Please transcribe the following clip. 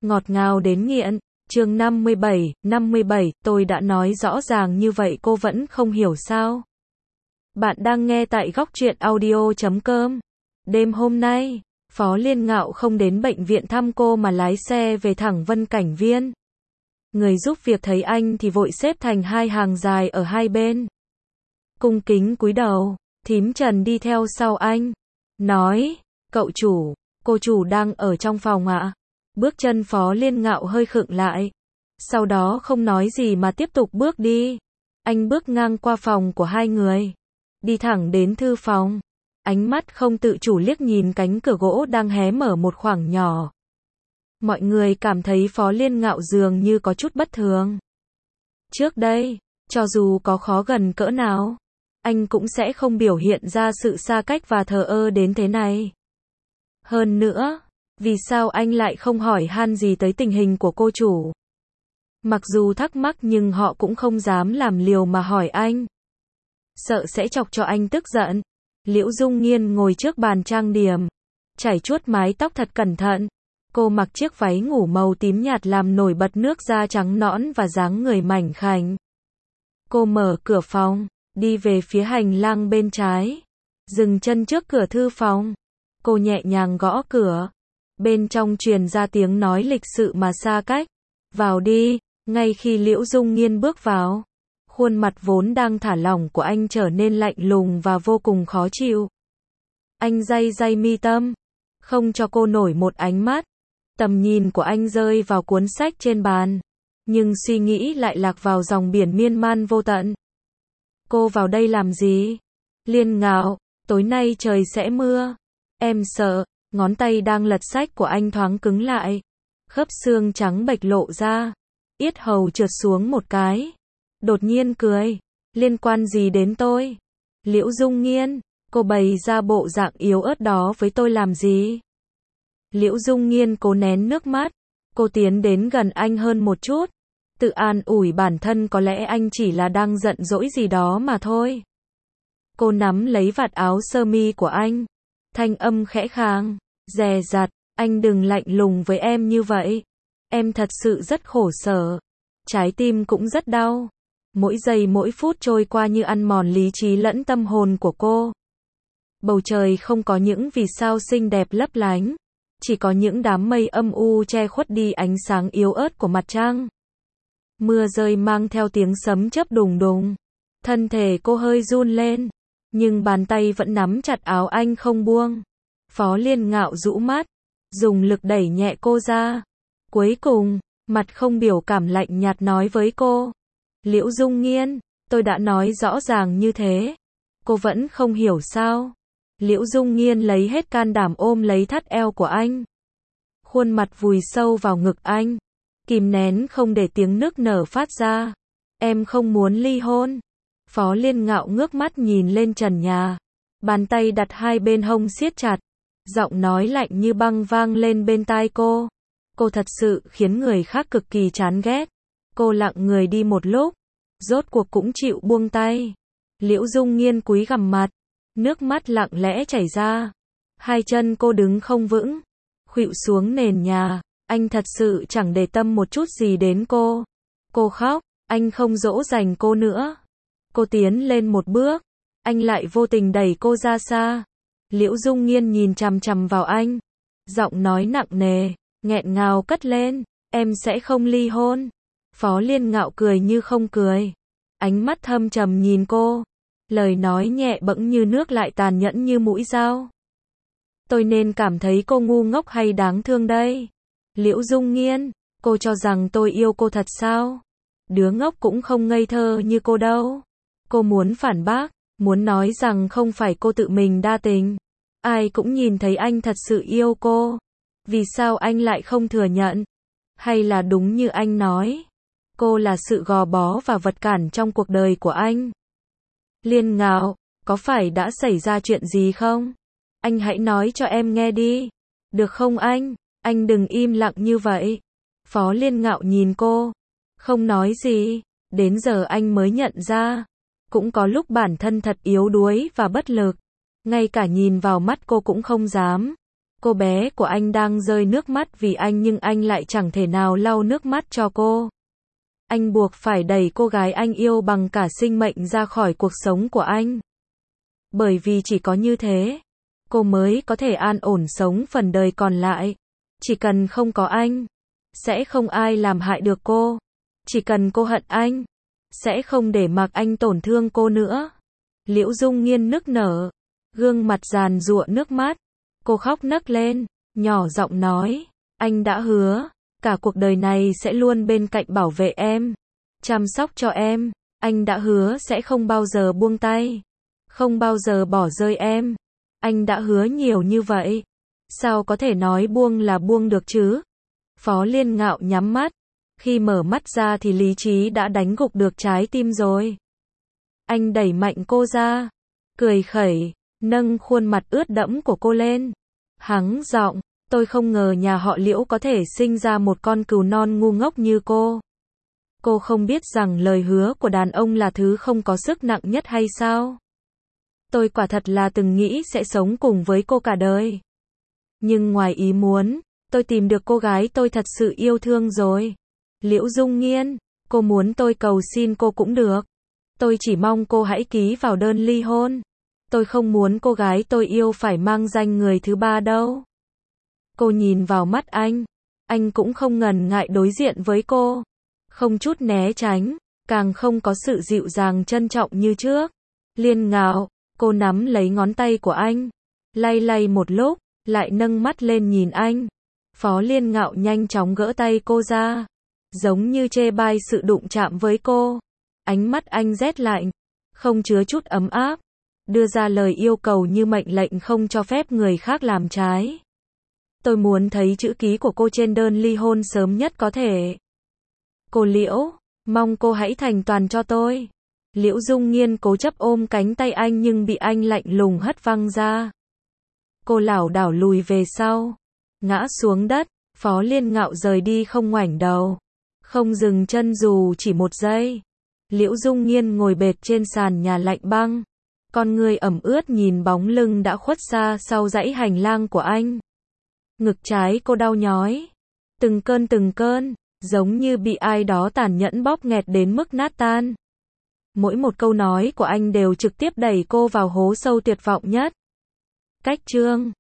ngọt ngào đến nghiện. Chương 57, tôi đã nói rõ ràng như vậy cô vẫn không hiểu sao? Bạn đang nghe tại góc truyện audio.com. Đêm hôm nay, Phó Liên Ngạo không đến bệnh viện thăm cô mà lái xe về thẳng Vân Cảnh Viên. Người giúp việc thấy anh thì vội xếp thành hai hàng dài ở hai bên. Cung kính cúi đầu, thím Trần đi theo sau anh. Nói, cậu chủ, cô chủ đang ở trong phòng ạ. Bước chân Phó Liên Ngạo hơi khựng lại. Sau đó không nói gì mà tiếp tục bước đi. Anh bước ngang qua phòng của hai người. Đi thẳng đến thư phòng. Ánh mắt không tự chủ liếc nhìn cánh cửa gỗ đang hé mở một khoảng nhỏ. Mọi người cảm thấy Phó Liên Ngạo dường như có chút bất thường. Trước đây, cho dù có khó gần cỡ nào, anh cũng sẽ không biểu hiện ra sự xa cách và thờ ơ đến thế này. Hơn nữa, vì sao anh lại không hỏi han gì tới tình hình của cô chủ? Mặc dù thắc mắc nhưng họ cũng không dám làm liều mà hỏi anh. Sợ sẽ chọc cho anh tức giận. Liễu Dung Nghiên ngồi trước bàn trang điểm, chải chuốt mái tóc thật cẩn thận. Cô mặc chiếc váy ngủ màu tím nhạt làm nổi bật nước da trắng nõn và dáng người mảnh khảnh. Cô mở cửa phòng, đi về phía hành lang bên trái, dừng chân trước cửa thư phòng. Cô nhẹ nhàng gõ cửa. Bên trong truyền ra tiếng nói lịch sự mà xa cách. Vào đi. Ngay khi Liễu Dung Nghiên bước vào, khuôn mặt vốn đang thả lỏng của anh trở nên lạnh lùng và vô cùng khó chịu. Anh day mi tâm, không cho cô nổi một ánh mắt. Tầm nhìn của anh rơi vào cuốn sách trên bàn, nhưng suy nghĩ lại lạc vào dòng biển miên man vô tận. Cô vào đây làm gì? Liên Ngạo, tối nay trời sẽ mưa. Em sợ. Ngón tay đang lật sách của anh thoáng cứng lại. Khớp xương trắng bệch lộ ra. Yết hầu trượt xuống một cái. Đột nhiên cười. Liên quan gì đến tôi? Liễu Dung Nghiên, cô bày ra bộ dạng yếu ớt đó với tôi làm gì? Liễu Dung Nghiên cố nén nước mắt. Cô tiến đến gần anh hơn một chút. Tự an ủi bản thân có lẽ anh chỉ là đang giận dỗi gì đó mà thôi. Cô nắm lấy vạt áo sơ mi của anh. Thanh âm khẽ khàng, dè dặt, anh đừng lạnh lùng với em như vậy. Em thật sự rất khổ sở. Trái tim cũng rất đau. Mỗi giây mỗi phút trôi qua như ăn mòn lý trí lẫn tâm hồn của cô. Bầu trời không có những vì sao xinh đẹp lấp lánh. Chỉ có những đám mây âm u che khuất đi ánh sáng yếu ớt của mặt trăng. Mưa rơi mang theo tiếng sấm chớp đùng đùng. Thân thể cô hơi run lên. Nhưng bàn tay vẫn nắm chặt áo anh không buông. Phó Liên Ngạo rũ mắt, dùng lực đẩy nhẹ cô ra. Cuối cùng, mặt không biểu cảm lạnh nhạt nói với cô. Liễu Dung Nghiên, tôi đã nói rõ ràng như thế. Cô vẫn không hiểu sao? Liễu Dung Nghiên lấy hết can đảm ôm lấy thắt eo của anh. Khuôn mặt vùi sâu vào ngực anh. Kìm nén không để tiếng nức nở phát ra. Em không muốn ly hôn. Phó Liên Ngạo ngước mắt nhìn lên trần nhà. Bàn tay đặt hai bên hông siết chặt. Giọng nói lạnh như băng vang lên bên tai cô. Cô thật sự khiến người khác cực kỳ chán ghét. Cô lặng người đi một lúc. Rốt cuộc cũng chịu buông tay. Liễu Dung Nghiên cúi gằm mặt. Nước mắt lặng lẽ chảy ra. Hai chân cô đứng không vững. Khuỵu xuống nền nhà. Anh thật sự chẳng để tâm một chút gì đến cô. Cô khóc. Anh không dỗ dành cô nữa. Cô tiến lên một bước. Anh lại vô tình đẩy cô ra xa. Liễu Dung Nghiên nhìn chằm chằm vào anh. Giọng nói nặng nề, nghẹn ngào cất lên. Em sẽ không ly hôn. Phó Liên Ngạo cười như không cười. Ánh mắt thâm trầm nhìn cô. Lời nói nhẹ bẫng như nước lại tàn nhẫn như mũi dao. Tôi nên cảm thấy cô ngu ngốc hay đáng thương đây? Liễu Dung Nghiên, cô cho rằng tôi yêu cô thật sao? Đứa ngốc cũng không ngây thơ như cô đâu. Cô muốn phản bác, muốn nói rằng không phải cô tự mình đa tình. Ai cũng nhìn thấy anh thật sự yêu cô. Vì sao anh lại không thừa nhận? Hay là đúng như anh nói? Cô là sự gò bó và vật cản trong cuộc đời của anh. Liên Ngạo, có phải đã xảy ra chuyện gì không? Anh hãy nói cho em nghe đi. Được không anh? Anh đừng im lặng như vậy. Phó Liên Ngạo nhìn cô. Không nói gì. Đến giờ anh mới nhận ra. Cũng có lúc bản thân thật yếu đuối và bất lực. Ngay cả nhìn vào mắt cô cũng không dám. Cô bé của anh đang rơi nước mắt vì anh nhưng anh lại chẳng thể nào lau nước mắt cho cô. Anh buộc phải đẩy cô gái anh yêu bằng cả sinh mệnh ra khỏi cuộc sống của anh. Bởi vì chỉ có như thế, cô mới có thể an ổn sống phần đời còn lại. Chỉ cần không có anh, sẽ không ai làm hại được cô. Chỉ cần cô hận anh, sẽ không để mặc anh tổn thương cô nữa. Liễu Dung Nghiên nức nở, gương mặt giàn giụa nước mắt. Cô khóc nấc lên, nhỏ giọng nói, anh đã hứa, cả cuộc đời này sẽ luôn bên cạnh bảo vệ em, chăm sóc cho em. Anh đã hứa sẽ không bao giờ buông tay, không bao giờ bỏ rơi em. Anh đã hứa nhiều như vậy, sao có thể nói buông là buông được chứ? Phó Liên Ngạo nhắm mắt, khi mở mắt ra thì lý trí đã đánh gục được trái tim rồi. Anh đẩy mạnh cô ra, cười khẩy, nâng khuôn mặt ướt đẫm của cô lên. Hắng giọng, tôi không ngờ nhà họ Liễu có thể sinh ra một con cừu non ngu ngốc như cô. Cô không biết rằng lời hứa của đàn ông là thứ không có sức nặng nhất hay sao? Tôi quả thật là từng nghĩ sẽ sống cùng với cô cả đời. Nhưng ngoài ý muốn, tôi tìm được cô gái tôi thật sự yêu thương rồi. Liễu Dung Nghiên, cô muốn tôi cầu xin cô cũng được. Tôi chỉ mong cô hãy ký vào đơn ly hôn. Tôi không muốn cô gái tôi yêu phải mang danh người thứ ba đâu. Cô nhìn vào mắt anh cũng không ngần ngại đối diện với cô. Không chút né tránh, càng không có sự dịu dàng trân trọng như trước. Liên Ngạo, cô nắm lấy ngón tay của anh, lay lay một lúc, lại nâng mắt lên nhìn anh. Phó Liên Ngạo nhanh chóng gỡ tay cô ra, giống như chê bai sự đụng chạm với cô. Ánh mắt anh rét lạnh, không chứa chút ấm áp, đưa ra lời yêu cầu như mệnh lệnh không cho phép người khác làm trái. Tôi muốn thấy chữ ký của cô trên đơn ly hôn sớm nhất có thể. Cô Liễu, mong cô hãy thành toàn cho tôi. Liễu Dung Nghiên cố chấp ôm cánh tay anh nhưng bị anh lạnh lùng hất văng ra. Cô lảo đảo lùi về sau, ngã xuống đất. Phó Liên Ngạo rời đi không ngoảnh đầu, không dừng chân dù chỉ một giây. Liễu Dung Nghiên ngồi bệt trên sàn nhà lạnh băng, con người ẩm ướt nhìn bóng lưng đã khuất xa sau dãy hành lang của anh. Ngực trái cô đau nhói, từng cơn, giống như bị ai đó tàn nhẫn bóp nghẹt đến mức nát tan. Mỗi một câu nói của anh đều trực tiếp đẩy cô vào hố sâu tuyệt vọng nhất. Cách chương